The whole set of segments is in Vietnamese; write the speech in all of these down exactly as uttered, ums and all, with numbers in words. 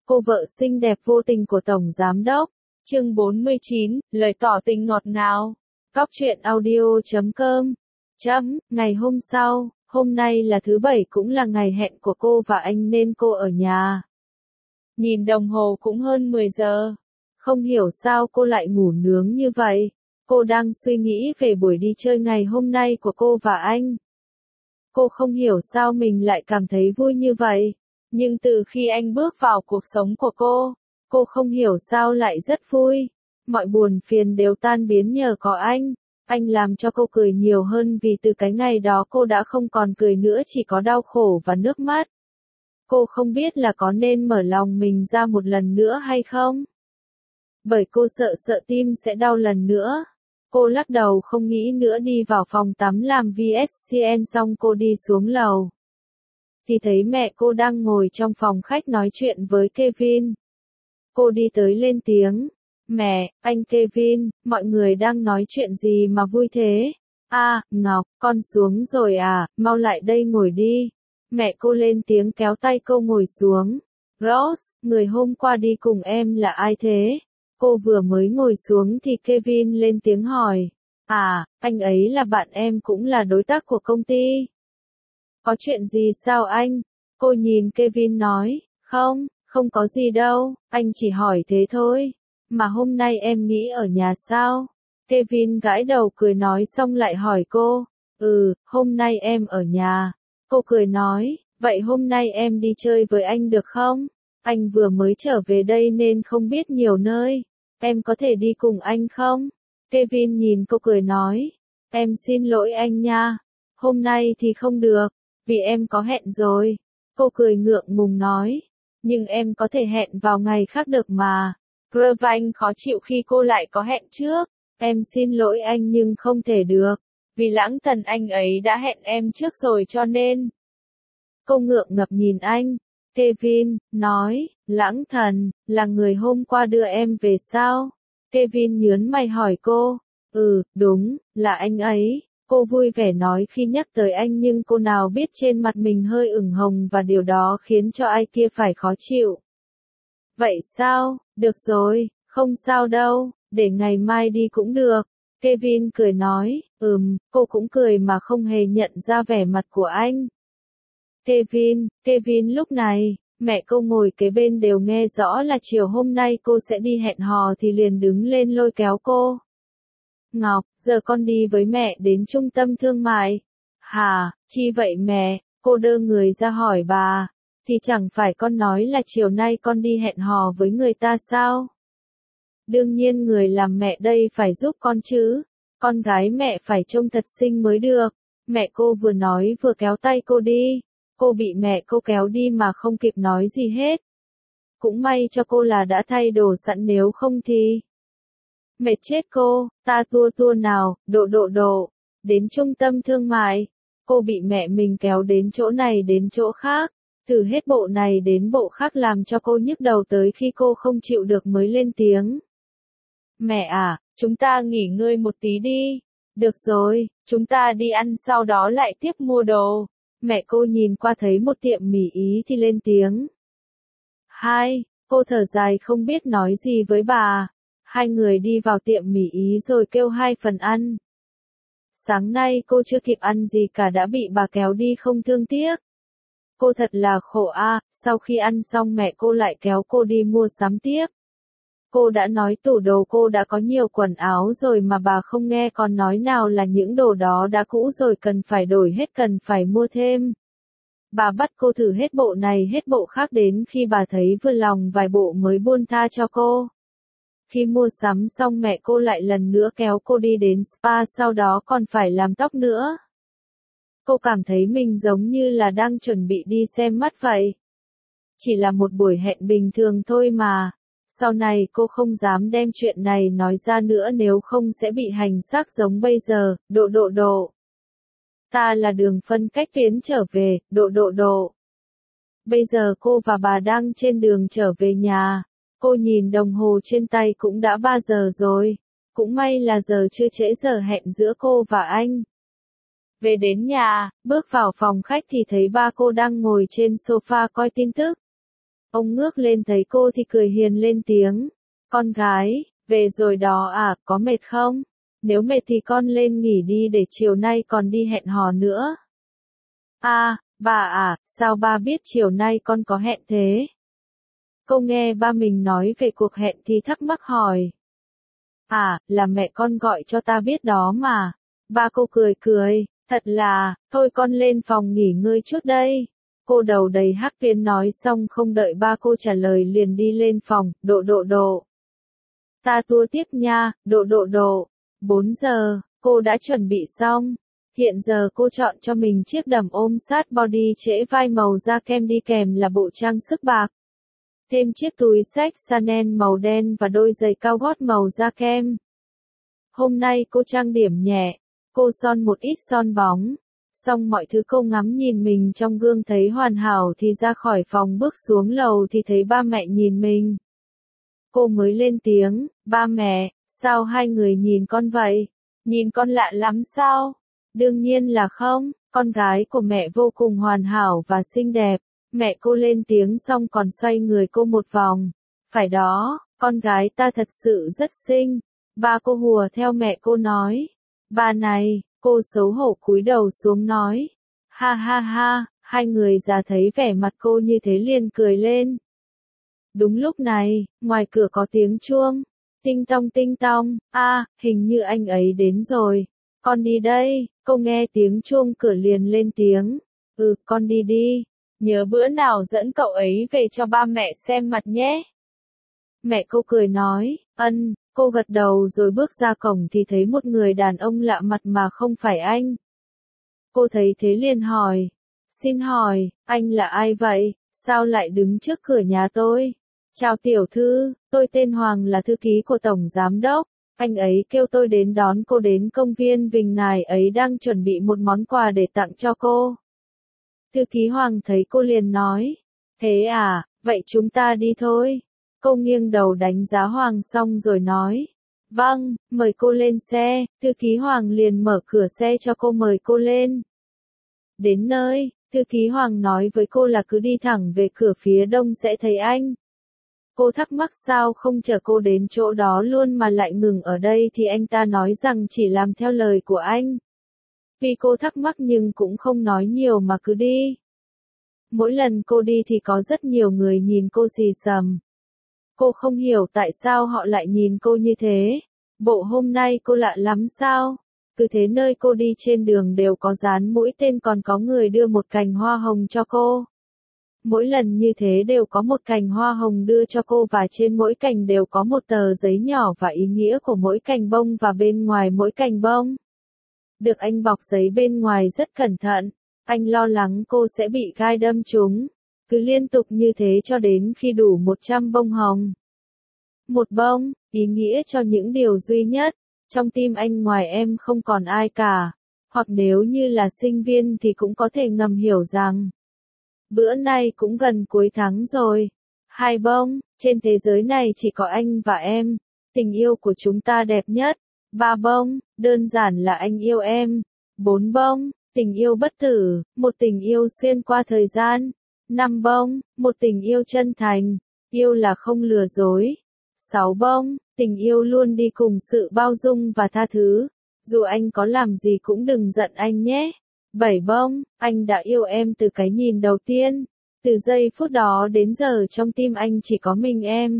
Cô vợ xinh đẹp vô tình của Tổng Giám Đốc. Chương bốn mươi chín, lời tỏ tình ngọt ngào. Cóc truyện audio chấm com. Chấm, ngày hôm sau, hôm nay là thứ bảy cũng là ngày hẹn của cô và anh nên cô ở nhà. Nhìn đồng hồ cũng hơn mười giờ. Không hiểu sao cô lại ngủ nướng như vậy. Cô đang suy nghĩ về buổi đi chơi ngày hôm nay của cô và anh. Cô không hiểu sao mình lại cảm thấy vui như vậy. Nhưng từ khi anh bước vào cuộc sống của cô, cô không hiểu sao lại rất vui. Mọi buồn phiền đều tan biến nhờ có anh. Anh làm cho cô cười nhiều hơn vì từ cái ngày đó cô đã không còn cười nữa, chỉ có đau khổ và nước mắt. Cô không biết là có nên mở lòng mình ra một lần nữa hay không. Bởi cô sợ sợ tim sẽ đau lần nữa. Cô lắc đầu không nghĩ nữa đi vào phòng tắm làm vê ét xê en xong cô đi xuống lầu. Thì thấy mẹ cô đang ngồi trong phòng khách nói chuyện với Kevin. Cô đi tới lên tiếng. Mẹ, anh Kevin, mọi người đang nói chuyện gì mà vui thế? À, Ngọc, con xuống rồi à, mau lại đây ngồi đi. Mẹ cô lên tiếng kéo tay cô ngồi xuống. Rose, người hôm qua đi cùng em là ai thế? Cô vừa mới ngồi xuống thì Kevin lên tiếng hỏi. À, anh ấy là bạn em, cũng là đối tác của công ty. Có chuyện gì sao anh? Cô nhìn Kevin nói, không, không có gì đâu, anh chỉ hỏi thế thôi. Mà hôm nay em nghĩ ở nhà sao? Kevin gãi đầu cười nói xong lại hỏi cô. Ừ, hôm nay em ở nhà. Cô cười nói, vậy hôm nay em đi chơi với anh được không? Anh vừa mới trở về đây nên không biết nhiều nơi. Em có thể đi cùng anh không? Kevin nhìn cô cười nói, em xin lỗi anh nha. Hôm nay thì không được, vì em có hẹn rồi. Cô cười ngượng ngùng nói, nhưng em có thể hẹn vào ngày khác được mà. Irvine khó chịu khi cô lại có hẹn trước. Em xin lỗi anh nhưng không thể được. Vì lãng thần anh ấy đã hẹn em trước rồi cho nên. Cô ngượng ngập nhìn anh. Kevin nói, lãng thần, là người hôm qua đưa em về sao? Kevin nhớn mày hỏi cô. Ừ, đúng, là anh ấy. Cô vui vẻ nói khi nhắc tới anh, nhưng cô nào biết trên mặt mình hơi ửng hồng và điều đó khiến cho ai kia phải khó chịu. Vậy sao? Được rồi, không sao đâu, để ngày mai đi cũng được. Kevin cười nói, ừm, cô cũng cười mà không hề nhận ra vẻ mặt của anh. Kevin, Kevin lúc này, mẹ cô ngồi kế bên đều nghe rõ là chiều hôm nay cô sẽ đi hẹn hò thì liền đứng lên lôi kéo cô. Ngọc, giờ con đi với mẹ đến trung tâm thương mại. Hả, chi vậy mẹ? Cô đơ người ra hỏi bà. Thì chẳng phải con nói là chiều nay con đi hẹn hò với người ta sao? Đương nhiên người làm mẹ đây phải giúp con chứ. Con gái mẹ phải trông thật xinh mới được. Mẹ cô vừa nói vừa kéo tay cô đi. Cô bị mẹ cô kéo đi mà không kịp nói gì hết. Cũng may cho cô là đã thay đồ sẵn, nếu không thì... Mệt chết cô, ta tua tua nào, độ độ độ. Đến trung tâm thương mại. Cô bị mẹ mình kéo đến chỗ này đến chỗ khác. Từ hết bộ này đến bộ khác làm cho cô nhức đầu tới khi cô không chịu được mới lên tiếng. Mẹ à, chúng ta nghỉ ngơi một tí đi. Được rồi, chúng ta đi ăn sau đó lại tiếp mua đồ. Mẹ cô nhìn qua thấy một tiệm mì Ý thì lên tiếng. Hai, cô thở dài không biết nói gì với bà. Hai người đi vào tiệm mì Ý rồi kêu hai phần ăn. Sáng nay cô chưa kịp ăn gì cả đã bị bà kéo đi không thương tiếc. Cô thật là khổ a. Sau khi ăn xong mẹ cô lại kéo cô đi mua sắm tiếp. Cô đã nói tủ đồ cô đã có nhiều quần áo rồi mà bà không nghe, còn nói nào là những đồ đó đã cũ rồi cần phải đổi hết, cần phải mua thêm. Bà bắt cô thử hết bộ này hết bộ khác đến khi bà thấy vừa lòng vài bộ mới buông tha cho cô. Khi mua sắm xong mẹ cô lại lần nữa kéo cô đi đến spa, sau đó còn phải làm tóc nữa. Cô cảm thấy mình giống như là đang chuẩn bị đi xem mắt vậy. Chỉ là một buổi hẹn bình thường thôi mà. Sau này cô không dám đem chuyện này nói ra nữa, nếu không sẽ bị hành xác giống bây giờ. Độ độ độ. Ta là đường phân cách tuyến trở về, độ độ độ. Bây giờ cô và bà đang trên đường trở về nhà. Cô nhìn đồng hồ trên tay cũng đã ba giờ rồi. Cũng may là giờ chưa trễ giờ hẹn giữa cô và anh. Về đến nhà, bước vào phòng khách thì thấy ba cô đang ngồi trên sofa coi tin tức. Ông ngước lên thấy cô thì cười hiền lên tiếng. Con gái, về rồi đó à, có mệt không? Nếu mệt thì con lên nghỉ đi để chiều nay còn đi hẹn hò nữa. À, bà à, sao ba biết chiều nay con có hẹn thế? Cô nghe ba mình nói về cuộc hẹn thì thắc mắc hỏi. À, là mẹ con gọi cho ta biết đó mà. Ba cô cười cười, thật là, thôi con lên phòng nghỉ ngơi chút đây. Cô đầu đầy hắc tuyến nói xong không đợi ba cô trả lời liền đi lên phòng, độ độ độ. Ta tua tiếp nha, độ độ độ. bốn giờ, cô đã chuẩn bị xong. Hiện giờ cô chọn cho mình chiếc đầm ôm sát body trễ vai màu da kem đi kèm là bộ trang sức bạc. Thêm chiếc túi xách Chanel màu đen và đôi giày cao gót màu da kem. Hôm nay cô trang điểm nhẹ, cô son một ít son bóng. Xong mọi thứ cô ngắm nhìn mình trong gương thấy hoàn hảo thì ra khỏi phòng bước xuống lầu thì thấy ba mẹ nhìn mình. Cô mới lên tiếng, ba mẹ, sao hai người nhìn con vậy? Nhìn con lạ lắm sao? Đương nhiên là không, con gái của mẹ vô cùng hoàn hảo và xinh đẹp. Mẹ cô lên tiếng xong còn xoay người cô một vòng. Phải đó, con gái ta thật sự rất xinh. Ba cô hùa theo mẹ cô nói. Ba này, cô xấu hổ cúi đầu xuống nói. Ha ha ha, hai người già thấy vẻ mặt cô như thế liền cười lên. Đúng lúc này, ngoài cửa có tiếng chuông. Tinh tong tinh tong, a, hình như anh ấy đến rồi. Con đi đây, cô nghe tiếng chuông cửa liền lên tiếng. Ừ, con đi đi. Nhớ bữa nào dẫn cậu ấy về cho ba mẹ xem mặt nhé. Mẹ cô cười nói, ân, cô gật đầu rồi bước ra cổng thì thấy một người đàn ông lạ mặt mà không phải anh. Cô thấy thế liền hỏi, xin hỏi, anh là ai vậy, sao lại đứng trước cửa nhà tôi? Chào tiểu thư, tôi tên Hoàng là thư ký của Tổng Giám Đốc. Anh ấy kêu tôi đến đón cô đến công viên Vinh, ngài ấy đang chuẩn bị một món quà để tặng cho cô. Thư ký Hoàng thấy cô liền nói, thế à, vậy chúng ta đi thôi. Cô nghiêng đầu đánh giá Hoàng xong rồi nói, vâng, mời cô lên xe. Thư ký Hoàng liền mở cửa xe cho cô mời cô lên. Đến nơi, thư ký Hoàng nói với cô là cứ đi thẳng về cửa phía đông sẽ thấy anh. Cô thắc mắc sao không chở cô đến chỗ đó luôn mà lại ngừng ở đây thì anh ta nói rằng chỉ làm theo lời của anh. Vì cô thắc mắc nhưng cũng không nói nhiều mà cứ đi. Mỗi lần cô đi thì có rất nhiều người nhìn cô xì xầm. Cô không hiểu tại sao họ lại nhìn cô như thế. Bộ hôm nay cô lạ lắm sao? Cứ thế nơi cô đi trên đường đều có dán mũi tên còn có người đưa một cành hoa hồng cho cô. Mỗi lần như thế đều có một cành hoa hồng đưa cho cô và trên mỗi cành đều có một tờ giấy nhỏ và ý nghĩa của mỗi cành bông và bên ngoài mỗi cành bông. Được anh bọc giấy bên ngoài rất cẩn thận, anh lo lắng cô sẽ bị gai đâm trúng. Cứ liên tục như thế cho đến khi đủ một trăm bông hồng. Một bông, ý nghĩa cho những điều duy nhất, trong tim anh ngoài em không còn ai cả. Hoặc nếu như là sinh viên thì cũng có thể ngầm hiểu rằng, bữa nay cũng gần cuối tháng rồi. Hai bông, trên thế giới này chỉ có anh và em, tình yêu của chúng ta đẹp nhất. Ba bông, đơn giản là anh yêu em. Bốn bông, tình yêu bất tử, một tình yêu xuyên qua thời gian. Năm bông, một tình yêu chân thành, yêu là không lừa dối. Sáu bông, tình yêu luôn đi cùng sự bao dung và tha thứ. Dù anh có làm gì cũng đừng giận anh nhé. Bảy bông, anh đã yêu em từ cái nhìn đầu tiên. Từ giây phút đó đến giờ trong tim anh chỉ có mình em.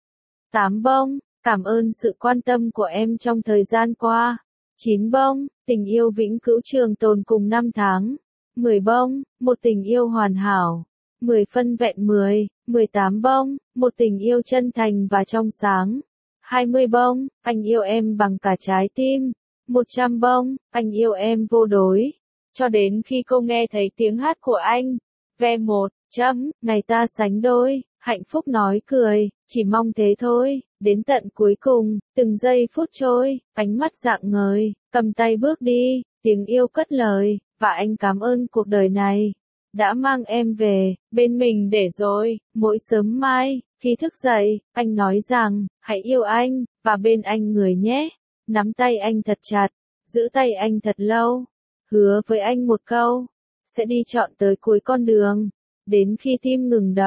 Tám bông, cảm ơn sự quan tâm của em trong thời gian qua. Chín bông, tình yêu vĩnh cửu trường tồn cùng năm tháng. Mười bông, một tình yêu hoàn hảo. Mười phân vẹn mười. Mười tám bông, một tình yêu chân thành và trong sáng. Hai mươi bông, anh yêu em bằng cả trái tim. Một trăm bông, anh yêu em vô đối. Cho đến khi cô nghe thấy tiếng hát của anh. Ve một, chấm, ngày ta sánh đôi, hạnh phúc nói cười, chỉ mong thế thôi. Đến tận cuối cùng, từng giây phút trôi, ánh mắt rạng ngời, cầm tay bước đi, tiếng yêu cất lời, và anh cảm ơn cuộc đời này. Đã mang em về, bên mình để rồi, mỗi sớm mai, khi thức dậy, anh nói rằng, hãy yêu anh, và bên anh người nhé. Nắm tay anh thật chặt, giữ tay anh thật lâu. Hứa với anh một câu, sẽ đi trọn tới cuối con đường, đến khi tim ngừng đập.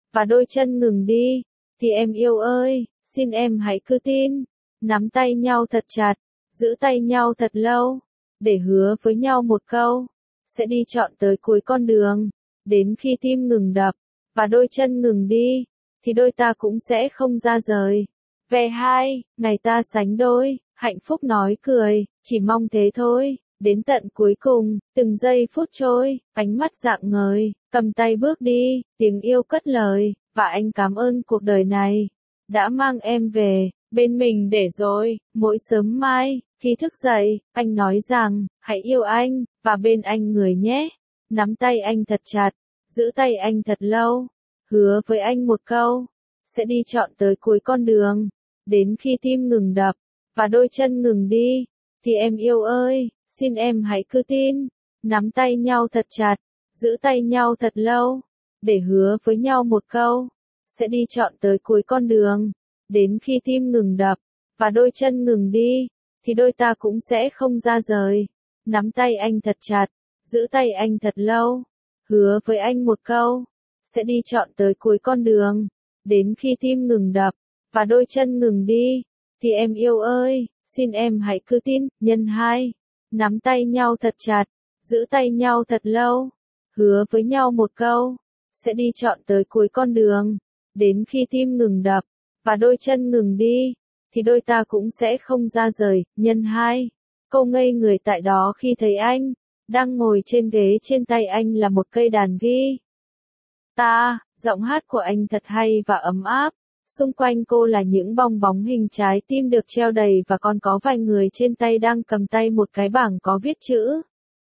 và đôi chân ngừng đi, thì em yêu ơi, xin em hãy cứ tin, nắm tay nhau thật chặt, giữ tay nhau thật lâu, để hứa với nhau một câu, sẽ đi trọn tới cuối con đường, đến khi tim ngừng đập, và đôi chân ngừng đi, thì đôi ta cũng sẽ không ra rời. Về hai, ngày ta sánh đôi, hạnh phúc nói cười, chỉ mong thế thôi, đến tận cuối cùng, từng giây phút trôi, ánh mắt rạng ngời, cầm tay bước đi, tiếng yêu cất lời, và anh cảm ơn cuộc đời này, đã mang em về, bên mình để rồi, mỗi sớm mai, khi thức dậy, anh nói rằng, hãy yêu anh, và bên anh người nhé, nắm tay anh thật chặt, giữ tay anh thật lâu, hứa với anh một câu, sẽ đi trọn tới cuối con đường, đến khi tim ngừng đập, và đôi chân ngừng đi, thì em yêu ơi, xin em hãy cứ tin, nắm tay nhau thật chặt, giữ tay nhau thật lâu, để hứa với nhau một câu, sẽ đi trọn tới cuối con đường, đến khi tim ngừng đập, và đôi chân ngừng đi, thì đôi ta cũng sẽ không ra rời, nắm tay anh thật chặt, giữ tay anh thật lâu, hứa với anh một câu, sẽ đi trọn tới cuối con đường, đến khi tim ngừng đập, và đôi chân ngừng đi, thì em yêu ơi, xin em hãy cứ tin, nhân hai, nắm tay nhau thật chặt, giữ tay nhau thật lâu, hứa với nhau một câu, sẽ đi trọn tới cuối con đường, đến khi tim ngừng đập, và đôi chân ngừng đi, thì đôi ta cũng sẽ không ra rời, nhân hai. Cô ngây người tại đó khi thấy anh, đang ngồi trên ghế, trên tay anh là một cây đàn ghi. Ta, giọng hát của anh thật hay và ấm áp, xung quanh cô là những bong bóng hình trái tim được treo đầy và còn có vài người trên tay đang cầm tay một cái bảng có viết chữ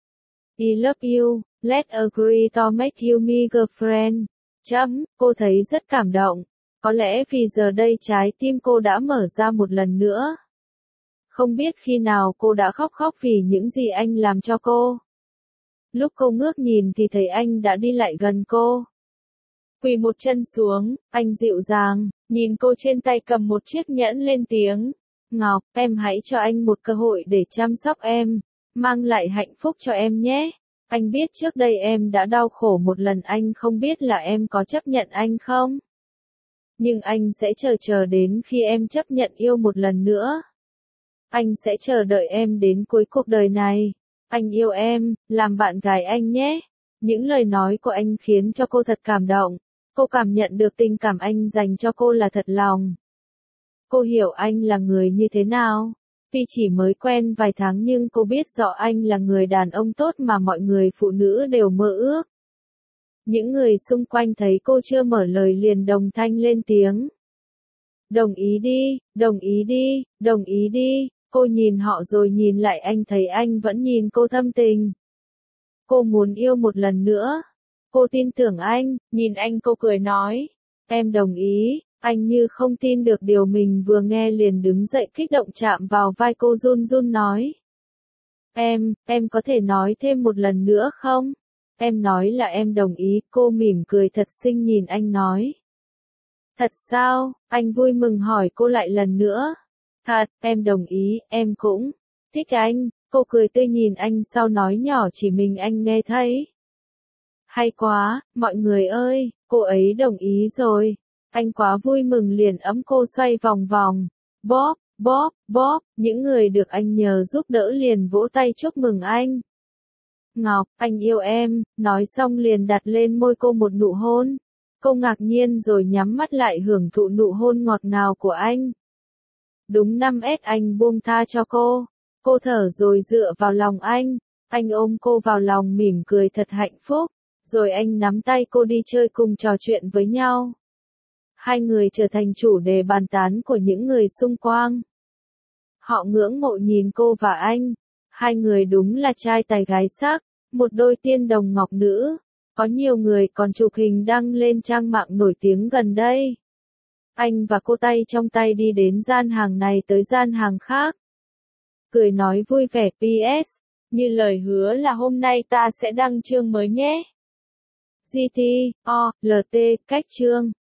I love you, let's agree to make you my girlfriend. Chấm, cô thấy rất cảm động. Có lẽ vì giờ đây trái tim cô đã mở ra một lần nữa. Không biết khi nào cô đã khóc khóc vì những gì anh làm cho cô. Lúc cô ngước nhìn thì thấy anh đã đi lại gần cô. Quỳ một chân xuống, anh dịu dàng, nhìn cô trên tay cầm một chiếc nhẫn lên tiếng. Ngọc, em hãy cho anh một cơ hội để chăm sóc em, mang lại hạnh phúc cho em nhé. Anh biết trước đây em đã đau khổ một lần, anh không biết là em có chấp nhận anh không? Nhưng anh sẽ chờ chờ đến khi em chấp nhận yêu một lần nữa. Anh sẽ chờ đợi em đến cuối cuộc đời này. Anh yêu em, làm bạn gái anh nhé. Những lời nói của anh khiến cho cô thật cảm động. Cô cảm nhận được tình cảm anh dành cho cô là thật lòng. Cô hiểu anh là người như thế nào. Tuy chỉ mới quen vài tháng nhưng cô biết rõ anh là người đàn ông tốt mà mọi người phụ nữ đều mơ ước. Những người xung quanh thấy cô chưa mở lời liền đồng thanh lên tiếng. Đồng ý đi, đồng ý đi, đồng ý đi. Cô nhìn họ rồi nhìn lại anh, thấy anh vẫn nhìn cô thâm tình. Cô muốn yêu một lần nữa. Cô tin tưởng anh, nhìn anh cô cười nói. Em đồng ý. Anh như không tin được điều mình vừa nghe liền đứng dậy kích động chạm vào vai cô, run run nói. Em, em có thể nói thêm một lần nữa không? Em nói là em đồng ý. Cô mỉm cười thật xinh nhìn anh nói. Thật sao? Anh vui mừng hỏi cô lại lần nữa. Thật, em đồng ý, em cũng thích anh. Cô cười tươi nhìn anh sau nói nhỏ chỉ mình anh nghe thấy. Hay quá, mọi người ơi, cô ấy đồng ý rồi. Anh quá vui mừng liền ấm cô xoay vòng vòng. Bóp, bóp, bóp, những người được anh nhờ giúp đỡ liền vỗ tay chúc mừng anh. Ngọc, anh yêu em, nói xong liền đặt lên môi cô một nụ hôn. Cô ngạc nhiên rồi nhắm mắt lại hưởng thụ nụ hôn ngọt ngào của anh. Đúng năm S anh buông tha cho cô. Cô thở rồi dựa vào lòng anh. Anh ôm cô vào lòng mỉm cười thật hạnh phúc. Rồi anh nắm tay cô đi chơi cùng trò chuyện với nhau. Hai người trở thành chủ đề bàn tán của những người xung quanh. Họ ngưỡng mộ nhìn cô và anh. Hai người đúng là trai tài gái sắc, một đôi tiên đồng ngọc nữ. Có nhiều người còn chụp hình đăng lên trang mạng nổi tiếng gần đây. Anh và cô tay trong tay đi đến gian hàng này tới gian hàng khác. Cười nói vui vẻ pê ét, như lời hứa là hôm nay ta sẽ đăng chương mới nhé. giê tê, o, lờ tê, cách chương.